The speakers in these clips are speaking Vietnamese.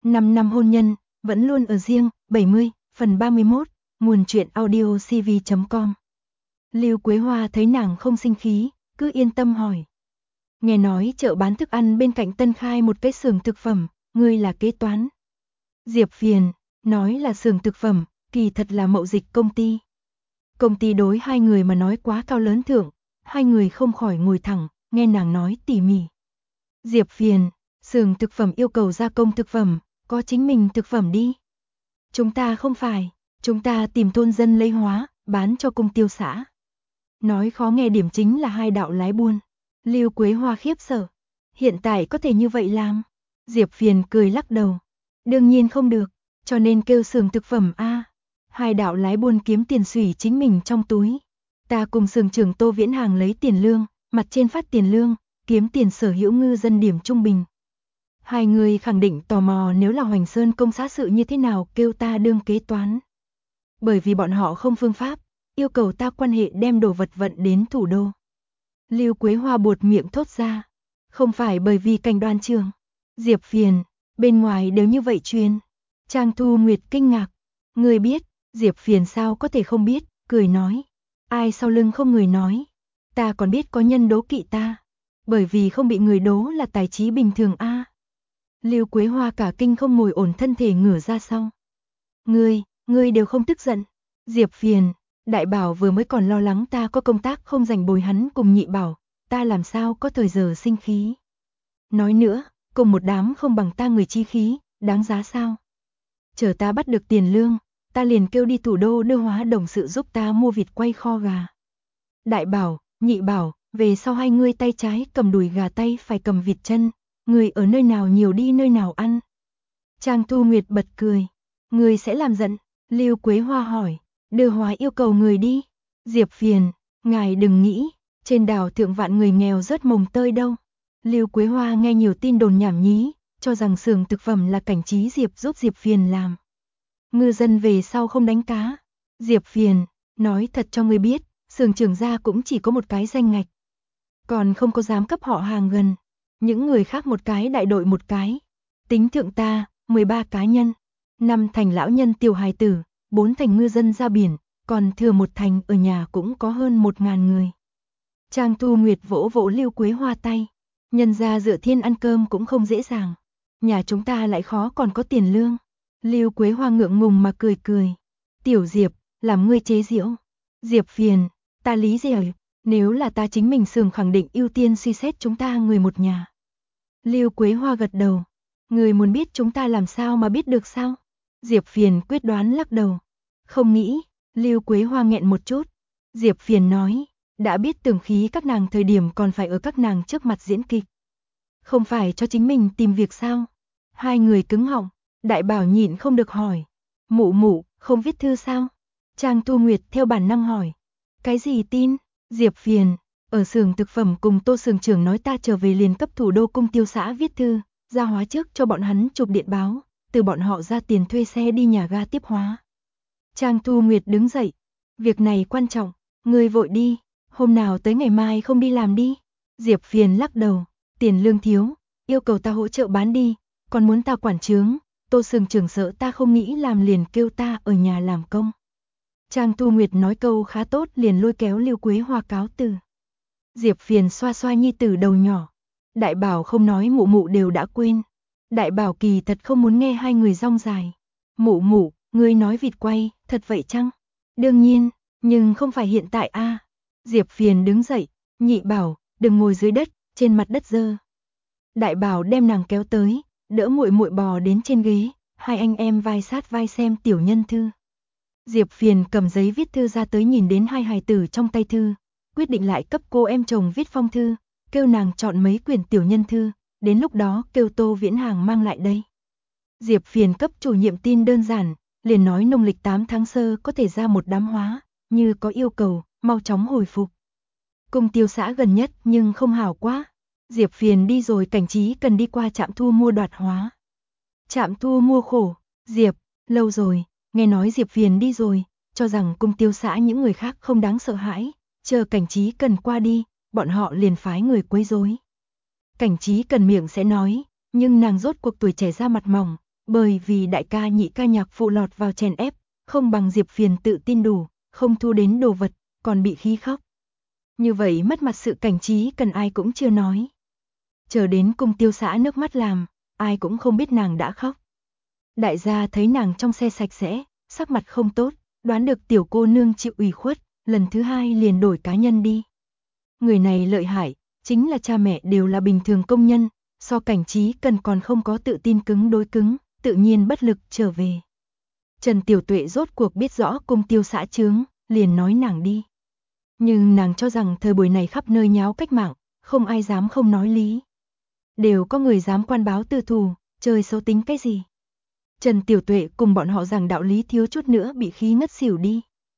5 năm hôn nhân, vẫn luôn ở riêng, 70, phần 31, nguồn truyện audio cv.com. Lưu Quế Hoa thấy nàng không sinh khí, cứ yên tâm hỏi. Nghe nói chợ bán thức ăn bên cạnh Tân khai một cái xưởng thực phẩm, ngươi là kế toán. Diệp phiền, nói là xưởng thực phẩm, kỳ thật là mậu dịch công ty. Công ty đối hai người mà nói quá cao lớn thượng, hai người không khỏi ngồi thẳng, nghe nàng nói tỉ mỉ. Diệp phiền, xưởng thực phẩm yêu cầu gia công thực phẩm, có chính mình thực phẩm đi. Chúng ta không phải, chúng ta tìm thôn dân lấy hóa, bán cho công tiêu xã. Nói khó nghe điểm chính là hai đạo lái buôn. Lưu Quế Hoa khiếp sợ. Hiện tại có thể như vậy làm? Diệp phiền cười lắc đầu. Đương nhiên không được, cho nên kêu xưởng thực phẩm a. Hai đạo lái buôn kiếm tiền xủy chính mình trong túi. Ta cùng xưởng trưởng Tô Viễn Hàng lấy tiền lương, mặt trên phát tiền lương, kiếm tiền sở hữu ngư dân điểm trung bình. Hai người khẳng định tò mò nếu là Hoành Sơn công xã sự như thế nào kêu ta đương kế toán. Bởi vì bọn họ không phương pháp, yêu cầu ta quan hệ đem đồ vật vận đến thủ đô. Lưu Quế Hoa buột miệng thốt ra. Không phải bởi vì cảnh đoan trường. Diệp phiền, bên ngoài đều như vậy truyền. Trang Thu Nguyệt kinh ngạc. Người biết, Diệp phiền sao có thể không biết, cười nói. Ai sau lưng không người nói. Ta còn biết có nhân đố kỵ ta. Bởi vì không bị người đố là tài trí bình thường a. Lưu Quế Hoa cả kinh không ngồi ổn thân thể ngửa ra sau. Ngươi đều không tức giận. Diệp phiền, Đại Bảo vừa mới còn lo lắng ta có công tác không dành bồi hắn cùng Nhị Bảo, ta làm sao có thời giờ sinh khí. Nói nữa, cùng một đám không bằng ta người chi khí, đáng giá sao? Chờ ta bắt được tiền lương, ta liền kêu đi thủ đô đưa hóa đồng sự giúp ta mua vịt quay kho gà. Đại Bảo, Nhị Bảo, về sau hai ngươi tay trái cầm đùi gà tay phải cầm vịt chân, người ở nơi nào nhiều đi nơi nào ăn. Trang Thu Nguyệt bật cười. Người sẽ làm giận? Lưu Quế Hoa hỏi. Đưa hóa yêu cầu người đi. Diệp phiền, ngài đừng nghĩ, trên đảo thượng vạn người nghèo rớt mồng tơi đâu. Lưu Quế Hoa nghe nhiều tin đồn nhảm nhí, cho rằng xưởng thực phẩm là Cảnh Trí Diệp giúp Diệp phiền làm. Ngư dân về sau không đánh cá. Diệp phiền, nói thật cho người biết, xưởng trưởng gia cũng chỉ có một cái danh ngạch. Còn không có dám cấp họ hàng gần. Những người khác một cái đại đội một cái. Tính thượng ta, 13 cá nhân. 5 thành lão nhân tiểu hài tử, 4 thành ngư dân ra biển, còn thừa 1 thành ở nhà cũng có hơn 1000 người. Trang Thu Nguyệt vỗ vỗ Lưu Quế Hoa tay. Nhân gia dựa thiên ăn cơm cũng không dễ dàng. Nhà chúng ta lại khó còn có tiền lương. Lưu Quế Hoa ngượng ngùng mà cười cười. Tiểu Diệp, làm ngươi chế giễu. Diệp phiền, ta lý giải. Nếu là ta chính mình xưởng khẳng định ưu tiên suy xét chúng ta người một nhà. Lưu Quế Hoa gật đầu. Người muốn biết chúng ta làm sao mà biết được sao? Diệp phiền quyết đoán lắc đầu. Không nghĩ. Lưu Quế Hoa nghẹn một chút. Diệp phiền nói. Đã biết tưởng khí các nàng thời điểm còn phải ở các nàng trước mặt diễn kịch. Không phải cho chính mình tìm việc sao? Hai người cứng họng. Đại Bảo nhịn không được hỏi. Mụ mụ, không viết thư sao? Trang Thu Nguyệt theo bản năng hỏi. Cái gì tin? Diệp phiền, ở xưởng thực phẩm cùng Tô xưởng trưởng nói ta trở về liền cấp thủ đô cung tiêu xã viết thư, ra hóa trước cho bọn hắn chụp điện báo, từ bọn họ ra tiền thuê xe đi nhà ga tiếp hóa. Trang Thu Nguyệt đứng dậy, việc này quan trọng, ngươi vội đi, hôm nào tới ngày mai không đi làm đi. Diệp phiền lắc đầu, tiền lương thiếu, yêu cầu ta hỗ trợ bán đi, còn muốn ta quản chướng, Tô xưởng trưởng sợ ta không nghĩ làm liền kêu ta ở nhà làm công. Trang Thu Nguyệt nói câu khá tốt liền lôi kéo Lưu Quế Hoa cáo từ. Diệp phiền xoa xoa nhi tử đầu nhỏ. Đại Bảo không nói mụ mụ đều đã quên. Đại Bảo kỳ thật không muốn nghe hai người rong dài. Mụ mụ, ngươi nói vịt quay, thật vậy chăng? Đương nhiên, nhưng không phải hiện tại a. Diệp phiền đứng dậy, Nhị Bảo, đừng ngồi dưới đất, trên mặt đất dơ. Đại Bảo đem nàng kéo tới, đỡ muội muội bò đến trên ghế, hai anh em vai sát vai xem tiểu nhân thư. Diệp phiền cầm giấy viết thư ra tới nhìn đến hai hài tử trong tay thư, quyết định lại cấp cô em chồng viết phong thư, kêu nàng chọn mấy quyển tiểu nhân thư, đến lúc đó kêu Tô Viễn Hàng mang lại đây. Diệp phiền cấp chủ nhiệm tin đơn giản, liền nói nông lịch 8 tháng sơ có thể ra một đám hóa, như có yêu cầu, mau chóng hồi phục. Cung tiêu xã gần nhất nhưng không hảo quá. Diệp phiền đi rồi Cảnh Trí cần đi qua trạm thu mua đoạt hóa. Trạm thu mua khổ, Diệp, lâu rồi. Nghe nói Diệp phiền đi rồi, cho rằng cung tiêu xã những người khác không đáng sợ hãi, chờ Cảnh Trí cần qua đi, bọn họ liền phái người quấy rối. Cảnh Trí cần miệng sẽ nói, nhưng nàng rốt cuộc tuổi trẻ ra mặt mỏng, bởi vì đại ca nhị ca nhạc phụ lọt vào chèn ép, không bằng Diệp Phiền tự tin đủ, không thu đến đồ vật, còn bị khí khóc. Như vậy mất mặt sự Cảnh Trí Cần ai cũng chưa nói. Chờ đến cung tiêu xã nước mắt làm, ai cũng không biết nàng đã khóc. Đại gia thấy nàng trong xe sạch sẽ, sắc mặt không tốt, đoán được tiểu cô nương chịu ủy khuất, lần thứ hai liền đổi cá nhân đi. Người này lợi hại, chính là cha mẹ đều là bình thường công nhân, so Cảnh Trí Cần còn không có tự tin cứng đối cứng, tự nhiên bất lực trở về. Trần Tiểu Tuệ rốt cuộc biết rõ cung tiêu xã chướng, liền nói nàng đi. Nhưng nàng cho rằng thời buổi này khắp nơi nháo cách mạng, không ai dám không nói lý. Đều có người dám quan báo tư thù, chơi xấu tính cái gì. Trần Tiểu Tuệ cùng bọn họ giảng đạo lý thiếu chút nữa bị khí ngất xỉu đi.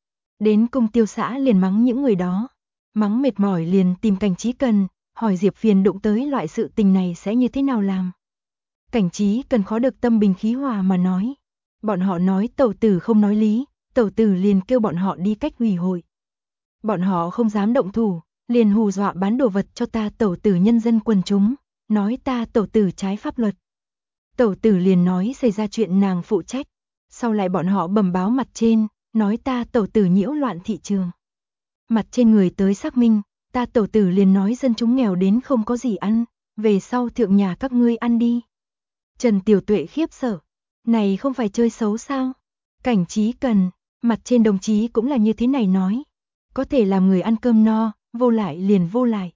Đến cung tiêu xã liền mắng những người đó. Mắng mệt mỏi liền tìm Cảnh Trí Cần, hỏi Diệp Phiền đụng tới loại sự tình này sẽ như thế nào làm. Cảnh Trí Cần khó được tâm bình khí hòa mà nói. Bọn họ nói tẩu tử không nói lý, tẩu tử liền kêu bọn họ đi cách ủy hội. Bọn họ không dám động thủ, liền hù dọa bán đồ vật cho ta tẩu tử nhân dân quần chúng, nói ta tẩu tử trái pháp luật. Tẩu tử liền nói xảy ra chuyện nàng phụ trách, sau lại bọn họ bẩm báo mặt trên, nói ta tẩu tử nhiễu loạn thị trường. Mặt trên người tới xác minh, ta tẩu tử liền nói dân chúng nghèo đến không có gì ăn, về sau thượng nhà các ngươi ăn đi. Trần Tiểu Tuệ khiếp sợ, này không phải chơi xấu sao? Cảnh Trí Cần, mặt trên đồng chí cũng là như thế này nói, có thể làm người ăn cơm no, vô lại liền vô lại.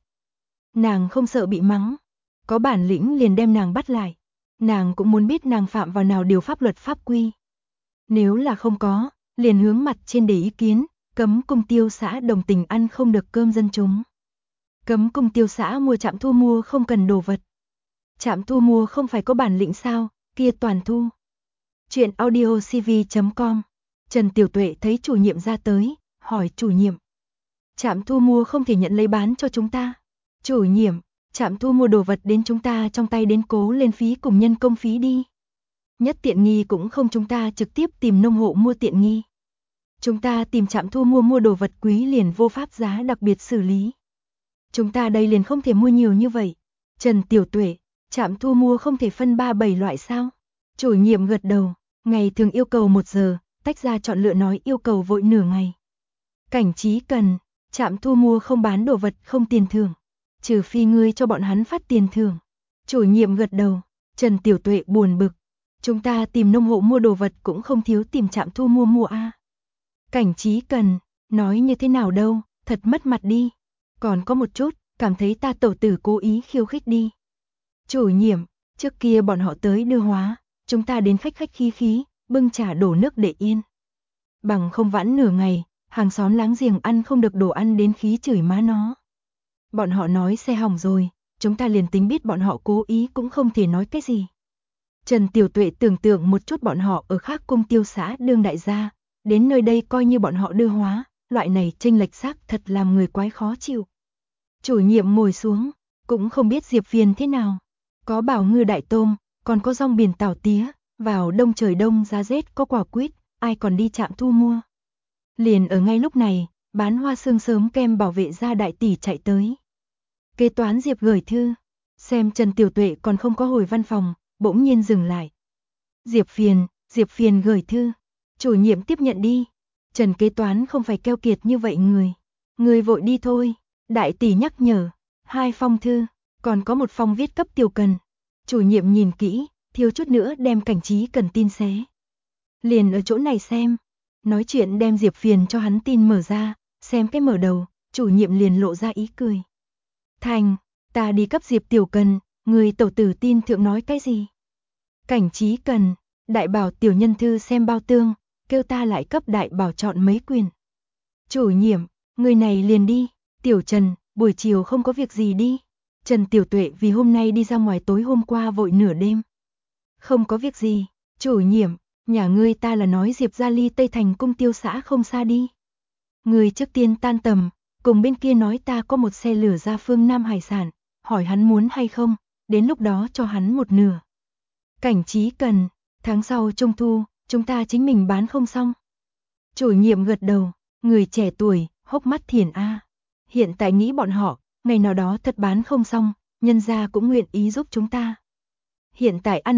Nàng không sợ bị mắng, có bản lĩnh liền đem nàng bắt lại. Nàng cũng muốn biết nàng phạm vào nào điều pháp luật pháp quy. Nếu là không có, liền hướng mặt trên để ý kiến, cấm cung tiêu xã đồng tình ăn không được cơm dân chúng. Cấm cung tiêu xã mua trạm thu mua không cần đồ vật. Trạm thu mua không phải có bản lĩnh sao, kia toàn thu. Chuyện audio cv.com. Trần Tiểu Tuệ thấy chủ nhiệm ra tới, hỏi chủ nhiệm. Trạm thu mua không thể nhận lấy bán cho chúng ta. Chủ nhiệm, trạm thu mua đồ vật đến chúng ta trong tay đến cố lên phí cùng nhân công phí đi. Nhất tiện nghi cũng không chúng ta trực tiếp tìm nông hộ mua tiện nghi. Chúng ta tìm trạm thu mua đồ vật quý liền vô pháp giá đặc biệt xử lý. Chúng ta đây liền không thể mua nhiều như vậy. Trần Tiểu Tuệ, trạm thu mua không thể phân 3-7 loại sao? Chủ nhiệm gật đầu, ngày thường yêu cầu 1 giờ, tách ra chọn lựa nói yêu cầu vội nửa ngày. Cảnh Trí Cần, trạm thu mua không bán đồ vật không tiền thưởng. Trừ phi ngươi cho bọn hắn phát tiền thưởng. Chủ nhiệm gật đầu, Trần Tiểu Tuệ buồn bực. Chúng ta tìm nông hộ mua đồ vật cũng không thiếu tìm trạm thu mua a. Cảnh Trí Cần, nói như thế nào đâu, thật mất mặt đi. Còn có một chút, cảm thấy ta tẩu tử cố ý khiêu khích đi. Chủ nhiệm, trước kia bọn họ tới đưa hóa, chúng ta đến khách khách khí khí, bưng trà đổ nước để yên. Bằng không vãn nửa ngày, hàng xóm láng giềng ăn không được đồ ăn đến khí chửi má nó. Bọn họ nói xe hỏng rồi, chúng ta liền tính biết bọn họ cố ý cũng không thể nói cái gì. Trần Tiểu Tuệ tưởng tượng một chút bọn họ ở khác cung tiêu xã đương đại gia, đến nơi đây coi như bọn họ đưa hóa, loại này chênh lệch xác thật làm người quái khó chịu. Chủ nhiệm ngồi xuống, cũng không biết Diệp Phiền thế nào. Có bảo ngư đại tôm, còn có rong biển tảo tía, vào đông trời đông giá rét có quả quýt, ai còn đi trạm thu mua. Liền ở ngay lúc này, bán hoa sương sớm kem bảo vệ gia đại tỷ chạy tới. Kế toán Diệp gửi thư, xem Trần Tiểu Tuệ còn không có hồi văn phòng, bỗng nhiên dừng lại. Diệp Phiền gửi thư, chủ nhiệm tiếp nhận đi. Trần kế toán không phải keo kiệt như vậy người vội đi thôi. Đại tỷ nhắc nhở, 2 phong thư, còn có 1 phong viết cấp Tiểu Cần. Chủ nhiệm nhìn kỹ, thiếu chút nữa đem Cảnh Trí Cần tin xé. Liền ở chỗ này xem, nói chuyện đem Diệp Phiền cho hắn tin mở ra, xem cái mở đầu, chủ nhiệm liền lộ ra ý cười. Thành, ta đi cấp Diệp Tiểu Cần, người tẩu tử tin thượng nói cái gì? Cảnh Trí Cần, đại bảo tiểu nhân thư xem bao tương, kêu ta lại cấp đại bảo chọn mấy quyền. Chủ nhiệm, người này liền đi. Tiểu Trần, buổi chiều không có việc gì đi. Trần Tiểu Tuệ vì hôm nay đi ra ngoài tối hôm qua vội nửa đêm. Không có việc gì, chủ nhiệm, nhà ngươi ta là nói Diệp ra ly Tây Thành cung tiêu xã không xa đi. Người trước tiên tan tầm, cùng bên kia nói ta có một xe lửa ra phương Nam hải sản, hỏi hắn muốn hay không, đến lúc đó cho hắn 1/2. Cảnh Trí Cần, tháng sau Trung thu, chúng ta chính mình bán không xong. Chủ nhiệm gật đầu, người trẻ tuổi, hốc mắt thiền a. Hiện tại nghĩ bọn họ, ngày nào đó thật bán không xong, nhân gia cũng nguyện ý giúp chúng ta. Hiện tại ăn mảnh,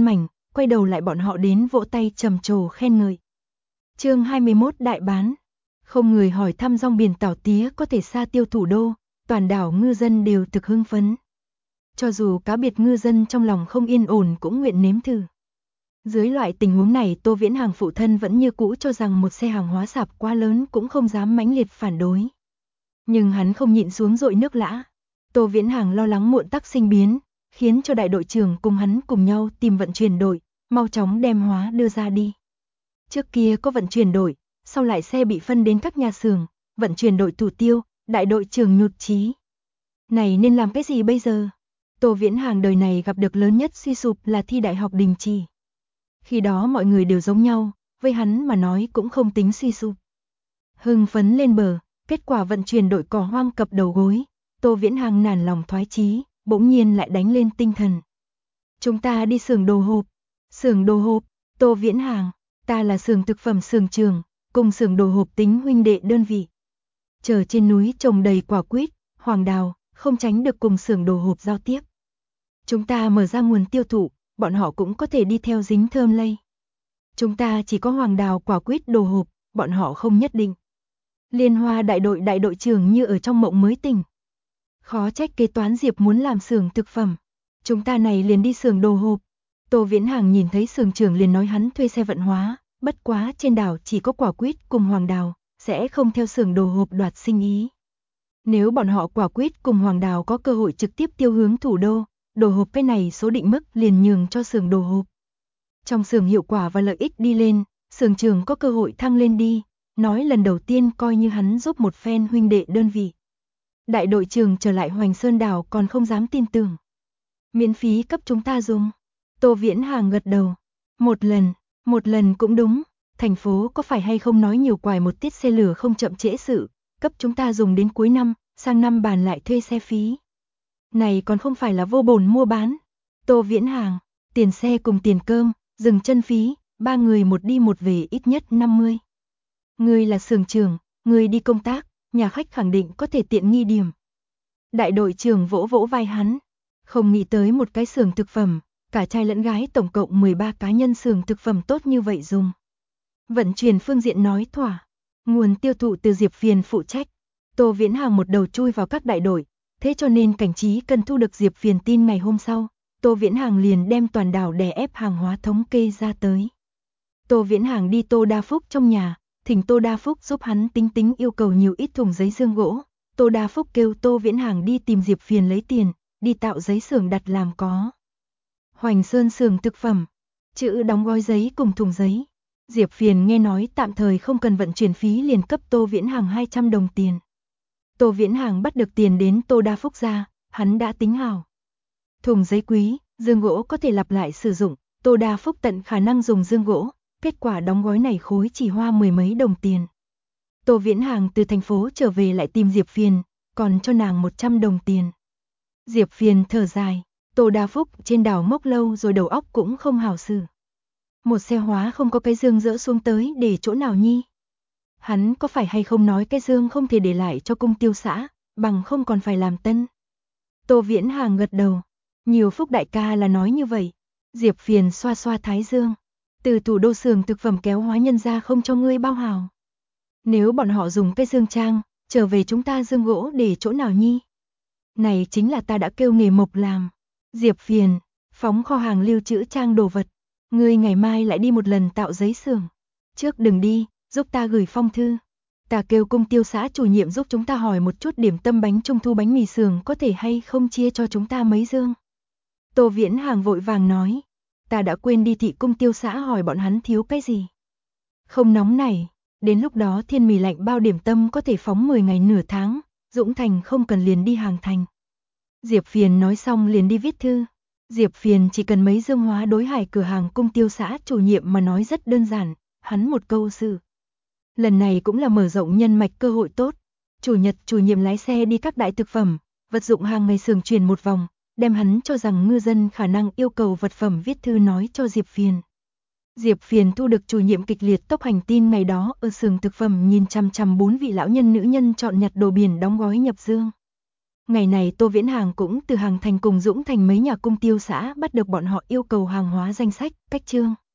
quay đầu lại bọn họ đến vỗ tay trầm trồ khen ngợi. Chương 21 đại bán. Không người hỏi thăm rong biển tảo tía có thể xa tiêu thủ đô, toàn đảo ngư dân đều thực hưng phấn. Cho dù cá biệt ngư dân trong lòng không yên ổn cũng nguyện nếm thử. Dưới loại tình huống này Tô Viễn Hàng phụ thân vẫn như cũ cho rằng một xe hàng hóa sạp quá lớn cũng không dám mãnh liệt phản đối. Nhưng hắn không nhịn xuống dội nước lã. Tô Viễn Hàng lo lắng muộn tắc sinh biến, khiến cho đại đội trưởng cùng hắn cùng nhau tìm vận chuyển đội, mau chóng đem hóa đưa ra đi. Trước kia có vận chuyển đội, sau lại xe bị phân đến các nhà xưởng, vận chuyển đội thủ tiêu, đại đội trưởng nhụt chí. Này nên làm cái gì bây giờ? Tô Viễn Hàng đời này gặp được lớn nhất suy sụp là thi đại học đình chỉ. Khi đó mọi người đều giống nhau, với hắn mà nói cũng không tính suy sụp. Hưng phấn lên bờ, kết quả vận chuyển đội cỏ hoang cập đầu gối, Tô Viễn Hàng nản lòng thoái chí, bỗng nhiên lại đánh lên tinh thần. Chúng ta đi xưởng đồ hộp. Xưởng đồ hộp, Tô Viễn Hàng, ta là xưởng thực phẩm xưởng trường, cùng xưởng đồ hộp tính huynh đệ đơn vị. Chờ trên núi trồng đầy quả quýt, hoàng đào, không tránh được cùng xưởng đồ hộp giao tiếp. Chúng ta mở ra nguồn tiêu thụ, bọn họ cũng có thể đi theo dính thơm lây. Chúng ta chỉ có hoàng đào quả quýt đồ hộp, bọn họ không nhất định. Liên Hoa đại đội trưởng như ở trong mộng mới tỉnh. Khó trách kế toán Diệp muốn làm xưởng thực phẩm. Chúng ta này liền đi xưởng đồ hộp. Tô Viễn Hàng nhìn thấy xưởng trưởng liền nói hắn thuê xe vận hóa, bất quá trên đảo chỉ có quả quýt cùng hoàng đào, sẽ không theo xưởng đồ hộp đoạt sinh ý. Nếu bọn họ quả quýt cùng hoàng đào có cơ hội trực tiếp tiêu hướng thủ đô, đồ hộp cái này số định mức liền nhường cho xưởng đồ hộp. Trong xưởng hiệu quả và lợi ích đi lên, xưởng trưởng có cơ hội thăng lên đi, nói lần đầu tiên coi như hắn giúp một phen huynh đệ đơn vị. Đại đội trưởng trở lại Hoành Sơn đảo còn không dám tin tưởng. Miễn phí cấp chúng ta dùng. Tô Viễn Hàng gật đầu. Một lần cũng đúng. Thành phố có phải hay không nói nhiều quài một tiết xe lửa không chậm trễ sự, cấp chúng ta dùng đến cuối năm, sang năm bàn lại thuê xe phí. Này còn không phải là vô bổn mua bán. Tô Viễn Hàng, tiền xe cùng tiền cơm, dừng chân phí, 3 người một đi một về ít nhất 50. Người là xưởng trưởng, người đi công tác, nhà khách khẳng định có thể tiện nghi điểm. Đại đội trưởng vỗ vỗ vai hắn, không nghĩ tới một cái xưởng thực phẩm, cả trai lẫn gái tổng cộng 13 cá nhân xưởng thực phẩm tốt như vậy dùng. Vận chuyển phương diện nói thỏa, nguồn tiêu thụ từ Diệp Phiền phụ trách. Tô Viễn Hàng một đầu chui vào các đại đội, thế cho nên Cảnh Trí cần thu được Diệp Phiền tin ngày hôm sau, Tô Viễn Hàng liền đem toàn đảo đè ép hàng hóa thống kê ra tới. Tô Viễn Hàng đi Tô Đa Phúc trong nhà, thỉnh Tô Đa Phúc giúp hắn tính yêu cầu nhiều ít thùng giấy dương gỗ. Tô Đa Phúc kêu Tô Viễn Hàng đi tìm Diệp Phiền lấy tiền, đi tạo giấy xưởng đặt làm có. Hoành Sơn xưởng thực phẩm, chữ đóng gói giấy cùng thùng giấy. Diệp Phiền nghe nói tạm thời không cần vận chuyển phí liền cấp Tô Viễn Hàng 200 đồng tiền. Tô Viễn Hàng bắt được tiền đến Tô Đa Phúc ra, hắn đã tính hảo. Thùng giấy quý, dương gỗ có thể lặp lại sử dụng, Tô Đa Phúc tận khả năng dùng dương gỗ, kết quả đóng gói này khối chỉ hoa 10 mấy đồng tiền. Tô Viễn Hàng từ thành phố trở về lại tìm Diệp Phiền, còn cho nàng 100 đồng tiền. Diệp Phiền thở dài, Tô Đa Phúc trên đảo mốc lâu rồi đầu óc cũng không hảo xử. Một xe hóa không có cái dương dỡ xuống tới để chỗ nào nhi? Hắn có phải hay không nói cái dương không thể để lại cho cung tiêu xã, bằng không còn phải làm tân? Tô Viễn Hàng gật đầu, nhiều Phúc đại ca là nói như vậy. Diệp Phiền xoa xoa thái dương, từ thủ đô xưởng thực phẩm kéo hóa nhân ra không cho ngươi bao hào. Nếu bọn họ dùng cái dương trang, trở về chúng ta dương gỗ để chỗ nào nhi? Này chính là ta đã kêu nghề mộc làm. Diệp Phiền, phóng kho hàng lưu trữ trang đồ vật. Ngươi ngày mai lại đi một lần tạo giấy xưởng. Trước đừng đi, giúp ta gửi phong thư. Ta kêu cung tiêu xã chủ nhiệm giúp chúng ta hỏi một chút điểm tâm bánh trung thu bánh mì xưởng có thể hay không chia cho chúng ta mấy dương. Tô Viễn Hàng vội vàng nói. Ta đã quên đi thị cung tiêu xã hỏi bọn hắn thiếu cái gì. Không nóng này, đến lúc đó thiên mì lạnh bao điểm tâm có thể phóng 10 ngày nửa tháng, Dũng Thành không cần liền đi hàng thành. Diệp Phiền nói xong liền đi viết thư. Diệp Phiền chỉ cần mấy dương hóa đối hải cửa hàng cung tiêu xã chủ nhiệm mà nói rất đơn giản, hắn một câu sự. Lần này cũng là mở rộng nhân mạch cơ hội tốt. Chủ nhật chủ nhiệm lái xe đi các đại thực phẩm, vật dụng hàng ngày xưởng truyền một vòng, đem hắn cho rằng ngư dân khả năng yêu cầu vật phẩm viết thư nói cho Diệp Phiền. Diệp Phiền thu được chủ nhiệm kịch liệt tốc hành tin ngày đó ở xưởng thực phẩm nhìn chằm chằm 4 vị lão nhân nữ nhân chọn nhặt đồ biển đóng gói nhập dương. Ngày này Tô Viễn Hàng cũng từ Hàng Thành cùng Dũng Thành mấy nhà cung tiêu xã bắt được bọn họ yêu cầu hàng hóa danh sách, cách chương.